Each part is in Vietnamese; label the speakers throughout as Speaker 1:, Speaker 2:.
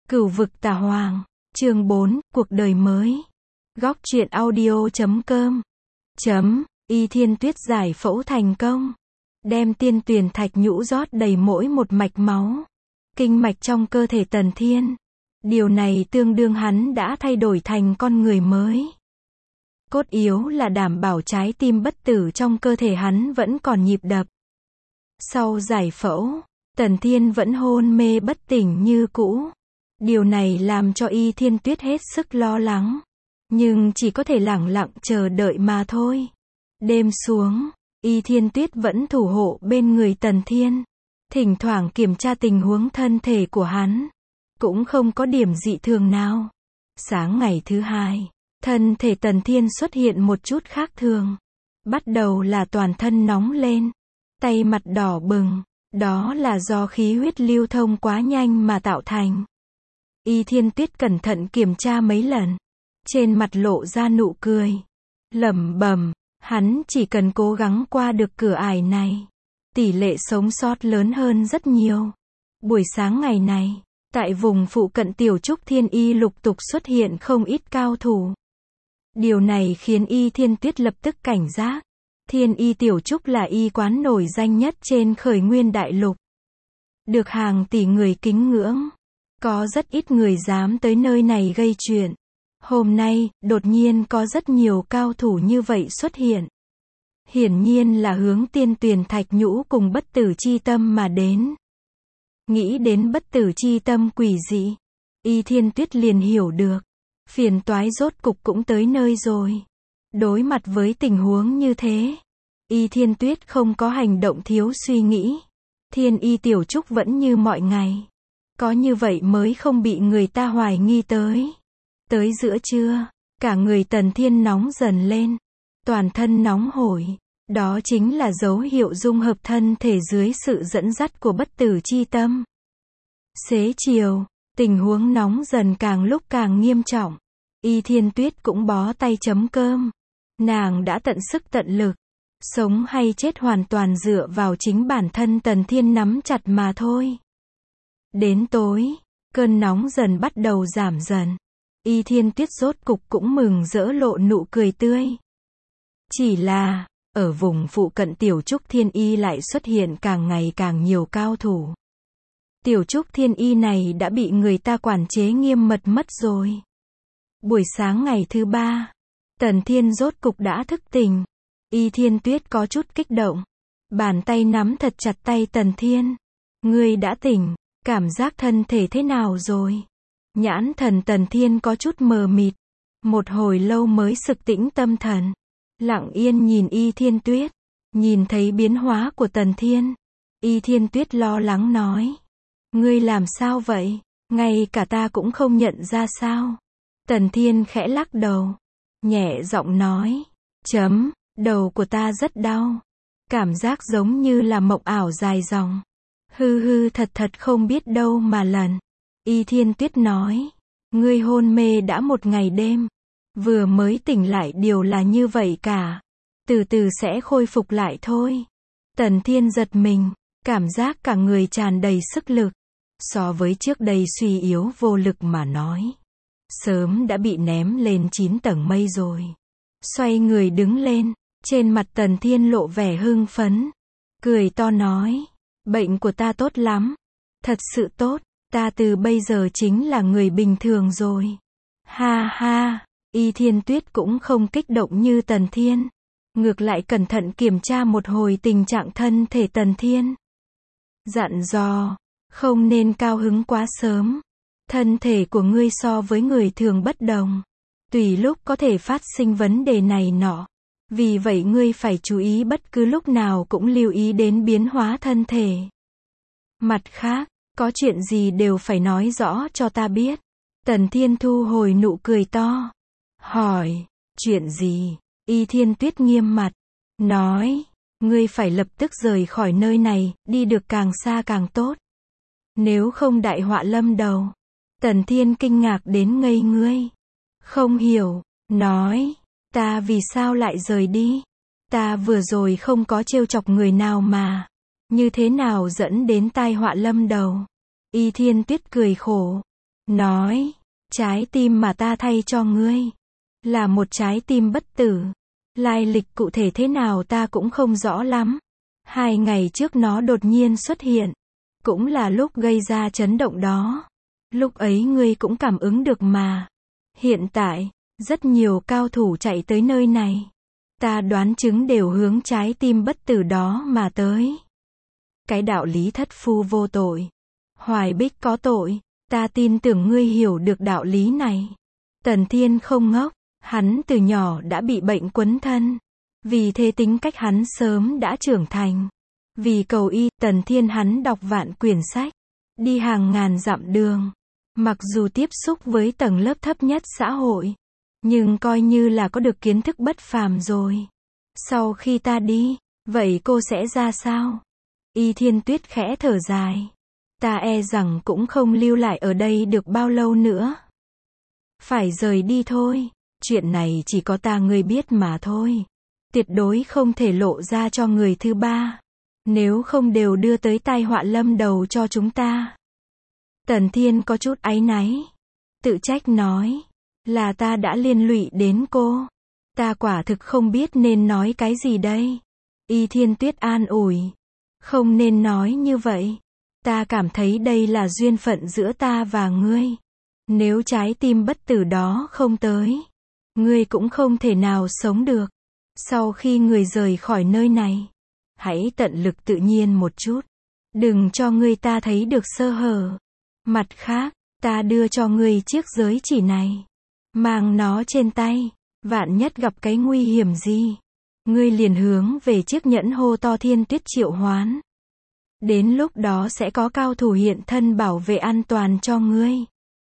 Speaker 1: Cửu vực tà hoàng, chương 4, cuộc đời mới. Góc truyện audio.com. Y Thiên Tuyết giải phẫu thành công. Đem tiên tuyền thạch nhũ rót đầy mỗi một mạch máu. Kinh mạch trong cơ thể Tần Thiên. Điều này tương đương hắn đã thay đổi thành con người mới. Cốt yếu là đảm bảo trái tim bất tử trong cơ thể hắn vẫn còn nhịp đập. Sau giải phẫu, Tần Thiên vẫn hôn mê bất tỉnh như cũ. Điều này làm cho Y Thiên Tuyết hết sức lo lắng. Nhưng chỉ có thể lẳng lặng chờ đợi mà thôi. Đêm xuống, Y Thiên Tuyết vẫn thủ hộ bên người Tần Thiên. Thỉnh thoảng kiểm tra tình huống thân thể của hắn. Cũng không có điểm dị thường nào. Sáng ngày thứ hai, thân thể Tần Thiên xuất hiện một chút khác thường. Bắt đầu là toàn thân nóng lên. Tay mặt đỏ bừng. Đó là do khí huyết lưu thông quá nhanh mà tạo thành. Y Thiên Tuyết cẩn thận kiểm tra mấy lần. Trên mặt lộ ra nụ cười. Lẩm bẩm, hắn chỉ cần cố gắng qua được cửa ải này. Tỷ lệ sống sót lớn hơn rất nhiều. Buổi sáng ngày này, tại vùng phụ cận Tiểu Trúc Thiên Y lục tục xuất hiện không ít cao thủ. Điều này khiến Y Thiên Tuyết lập tức cảnh giác. Thiên Y Tiểu Trúc là y quán nổi danh nhất trên khởi nguyên đại lục. Được hàng tỷ người kính ngưỡng. Có rất ít người dám tới nơi này gây chuyện. Hôm nay, đột nhiên có rất nhiều cao thủ như vậy xuất hiện. Hiển nhiên là hướng tiên tuyền thạch nhũ cùng bất tử chi tâm mà đến. Nghĩ đến bất tử chi tâm quỷ dị, Y Thiên Tuyết liền hiểu được. Phiền toái rốt cục cũng tới nơi rồi. Đối mặt với tình huống như thế, Y Thiên Tuyết không có hành động thiếu suy nghĩ. Thiên Y Tiểu Trúc vẫn như mọi ngày. Có như vậy mới không bị người ta hoài nghi tới. Tới giữa trưa, cả người Tần Thiên nóng dần lên. Toàn thân nóng hổi. Đó chính là dấu hiệu dung hợp thân thể dưới sự dẫn dắt của bất tử chi tâm. Xế chiều, tình huống nóng dần càng lúc càng nghiêm trọng. Y Thiên Tuyết cũng bó tay chấm cơm. Nàng đã tận sức tận lực. Sống hay chết hoàn toàn dựa vào chính bản thân Tần Thiên nắm chặt mà thôi. Đến tối, cơn nóng dần bắt đầu giảm dần. Y Thiên Tuyết rốt cục cũng mừng rỡ lộ nụ cười tươi. Chỉ là, ở vùng phụ cận Tiểu Trúc Thiên Y lại xuất hiện càng ngày càng nhiều cao thủ. Tiểu Trúc Thiên Y này đã bị người ta quản chế nghiêm mật mất rồi. Buổi sáng ngày thứ ba, Tần Thiên rốt cục đã thức tỉnh. Y Thiên Tuyết có chút kích động. Bàn tay nắm thật chặt tay Tần Thiên. Ngươi đã tỉnh, cảm giác thân thể thế nào rồi? Nhãn thần Tần Thiên có chút mờ mịt. Một hồi lâu mới sực tĩnh tâm thần. Lặng yên nhìn Y Thiên Tuyết. Nhìn thấy biến hóa của Tần Thiên. Y Thiên Tuyết lo lắng nói. Ngươi làm sao vậy? Ngay cả ta cũng không nhận ra sao? Tần Thiên khẽ lắc đầu. Nhẹ giọng nói. Đầu của ta rất đau. Cảm giác giống như là mộng ảo dài dòng. Thật không biết đâu mà lần. Y Thiên Tuyết nói. Ngươi hôn mê đã một ngày đêm. Vừa mới tỉnh lại đều là như vậy cả. Từ từ sẽ khôi phục lại thôi. Tần Thiên giật mình. Cảm giác cả người tràn đầy sức lực. So với trước đây suy yếu vô lực mà nói. Sớm đã bị ném lên 9 tầng mây rồi. Xoay người đứng lên. Trên mặt Tần Thiên lộ vẻ hưng phấn. Cười to nói. Bệnh của ta tốt lắm. Thật sự tốt. Ta từ bây giờ chính là người bình thường rồi. Ha ha. Y Thiên Tuyết cũng không kích động như Tần Thiên. Ngược lại cẩn thận kiểm tra một hồi tình trạng thân thể Tần Thiên. Dặn dò. Không nên cao hứng quá sớm. Thân thể của ngươi so với người thường bất đồng. Tùy lúc có thể phát sinh vấn đề này nọ. Vì vậy ngươi phải chú ý bất cứ lúc nào cũng lưu ý đến biến hóa thân thể. Mặt khác, có chuyện gì đều phải nói rõ cho ta biết. Tần Thiên thu hồi nụ cười to. Hỏi, chuyện gì? Y Thiên Tuyết nghiêm mặt. Nói, ngươi phải lập tức rời khỏi nơi này, đi được càng xa càng tốt. Nếu không đại họa lâm đầu. Tần Thiên kinh ngạc đến ngây ngươi. Không hiểu, nói. Ta vì sao lại rời đi? Ta vừa rồi không có trêu chọc người nào mà. Như thế nào dẫn đến tai họa lâm đầu? Y Thiên Tuyết cười khổ. nói, trái tim mà ta thay cho ngươi, là một trái tim bất tử. Lai lịch cụ thể thế nào ta cũng không rõ lắm. 2 ngày trước nó đột nhiên xuất hiện, cũng là lúc gây ra chấn động đó. Lúc ấy ngươi cũng cảm ứng được mà. Hiện tại, rất nhiều cao thủ chạy tới nơi này. Ta đoán chứng đều hướng trái tim bất tử đó mà tới. Cái đạo lý thất phu vô tội, Hoài Bích có tội. Ta tin tưởng ngươi hiểu được đạo lý này. Tần Thiên không ngốc, hắn từ nhỏ đã bị bệnh quấn thân. Vì thế tính cách hắn sớm đã trưởng thành. Vì cầu y, Tần Thiên hắn đọc vạn quyển sách, đi hàng ngàn dặm đường. Mặc dù tiếp xúc với tầng lớp thấp nhất xã hội, nhưng coi như là có được kiến thức bất phàm rồi. Sau khi ta đi, vậy cô sẽ ra sao? Y Thiên Tuyết khẽ thở dài. Ta e rằng cũng không lưu lại ở đây được bao lâu nữa. Phải rời đi thôi. Chuyện này chỉ có ta ngươi biết mà thôi. Tuyệt đối không thể lộ ra cho người thứ ba. Nếu không đều đưa tới tai họa lâm đầu cho chúng ta. Tần Thiên có chút áy náy. Tự trách nói. Là ta đã liên lụy đến cô. Ta quả thực không biết nên nói cái gì đây. Y Thiên Tuyết an ủi. Không nên nói như vậy. Ta cảm thấy đây là duyên phận giữa ta và ngươi. Nếu trái tim bất tử đó không tới, ngươi cũng không thể nào sống được. Sau khi người rời khỏi nơi này, hãy tận lực tự nhiên một chút. Đừng cho người ta thấy được sơ hở. Mặt khác, ta đưa cho ngươi chiếc giới chỉ này. Mang nó trên tay. Vạn nhất gặp cái nguy hiểm gì, ngươi liền hướng về chiếc nhẫn hô to Thiên Tuyết triệu hoán. Đến lúc đó sẽ có cao thủ hiện thân bảo vệ an toàn cho ngươi.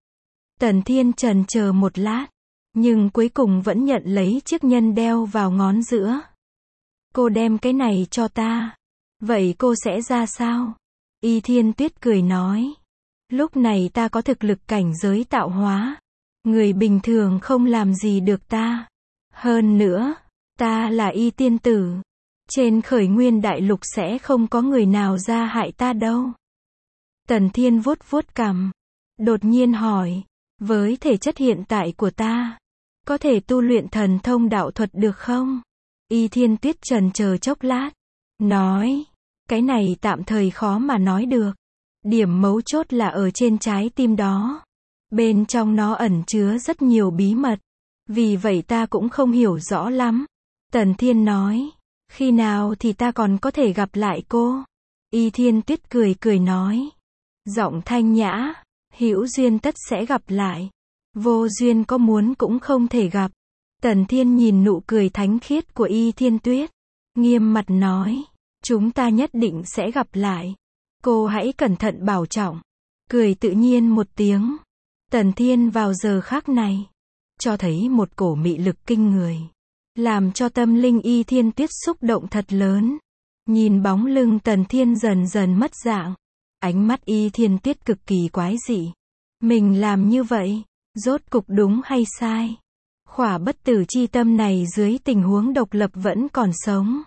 Speaker 1: Tần Thiên chần chờ một lát, nhưng cuối cùng vẫn nhận lấy chiếc nhân đeo vào ngón giữa. Cô đem cái này cho ta. Vậy cô sẽ ra sao? Y Thiên Tuyết cười nói. Lúc này ta có thực lực cảnh giới tạo hóa. Người bình thường không làm gì được ta. Hơn nữa, ta là Y tiên tử. Trên khởi nguyên đại lục sẽ không có người nào ra hại ta đâu. Tần Thiên vuốt vuốt cằm. Đột nhiên hỏi. Với thể chất hiện tại của ta, có thể tu luyện thần thông đạo thuật được không? Y Thiên Tuyết chần chờ chốc lát. Nói. Cái này tạm thời khó mà nói được. Điểm mấu chốt là ở trên trái tim đó. Bên trong nó ẩn chứa rất nhiều bí mật. Vì vậy ta cũng không hiểu rõ lắm. Tần Thiên nói. Khi nào thì ta còn có thể gặp lại cô? Y Thiên Tuyết cười cười nói. Giọng thanh nhã. Hữu duyên tất sẽ gặp lại. Vô duyên có muốn cũng không thể gặp. Tần Thiên nhìn nụ cười thánh khiết của Y Thiên Tuyết. Nghiêm mặt nói. Chúng ta nhất định sẽ gặp lại. Cô hãy cẩn thận bảo trọng. Cười tự nhiên một tiếng. Tần Thiên vào giờ khắc này, cho thấy một cổ mị lực kinh người. Làm cho tâm linh Y Thiên Tuyết xúc động thật lớn. Nhìn bóng lưng Tần Thiên dần dần mất dạng. Ánh mắt Y Thiên Tuyết cực kỳ quái dị. Mình làm như vậy, rốt cục đúng hay sai? Khỏa bất tử chi tâm này dưới tình huống độc lập vẫn còn sống.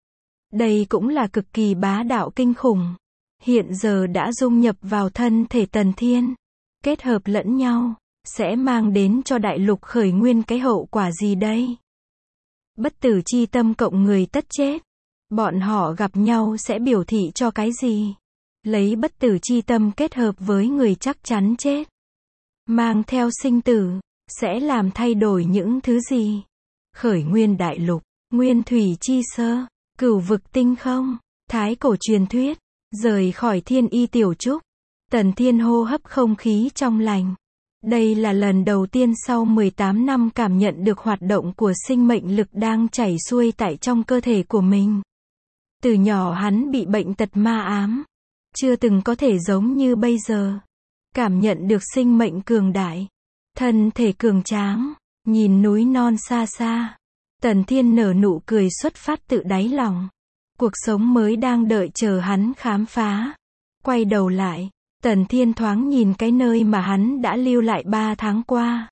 Speaker 1: Đây cũng là cực kỳ bá đạo kinh khủng. Hiện giờ đã dung nhập vào thân thể Tần Thiên. Kết hợp lẫn nhau, sẽ mang đến cho đại lục khởi nguyên cái hậu quả gì đây? Bất tử chi tâm cộng người tất chết. Bọn họ gặp nhau sẽ biểu thị cho cái gì? Lấy bất tử chi tâm kết hợp với người chắc chắn chết. Mang theo sinh tử, sẽ làm thay đổi những thứ gì? Khởi nguyên đại lục, nguyên thủy chi sơ, cửu vực tinh không, thái cổ truyền thuyết, rời khỏi Thiên Y tiểu trúc. Tần Thiên hô hấp không khí trong lành. Đây là lần đầu tiên sau 18 năm cảm nhận được hoạt động của sinh mệnh lực đang chảy xuôi tại trong cơ thể của mình. Từ nhỏ hắn bị bệnh tật ma ám. Chưa từng có thể giống như bây giờ. Cảm nhận được sinh mệnh cường đại. Thân thể cường tráng. Nhìn núi non xa xa. Tần Thiên nở nụ cười xuất phát tự đáy lòng. Cuộc sống mới đang đợi chờ hắn khám phá. Quay đầu lại, Tần Thiên thoáng nhìn cái nơi mà hắn đã lưu lại 3 tháng qua.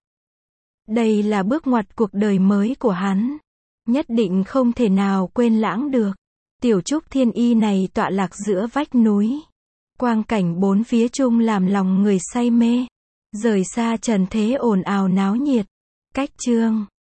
Speaker 1: Đây là bước ngoặt cuộc đời mới của hắn. Nhất định không thể nào quên lãng được. Tiểu trúc Thiên Y này tọa lạc giữa vách núi. Quang cảnh bốn phía chung làm lòng người say mê. Rời xa trần thế ồn ào náo nhiệt. Cách chương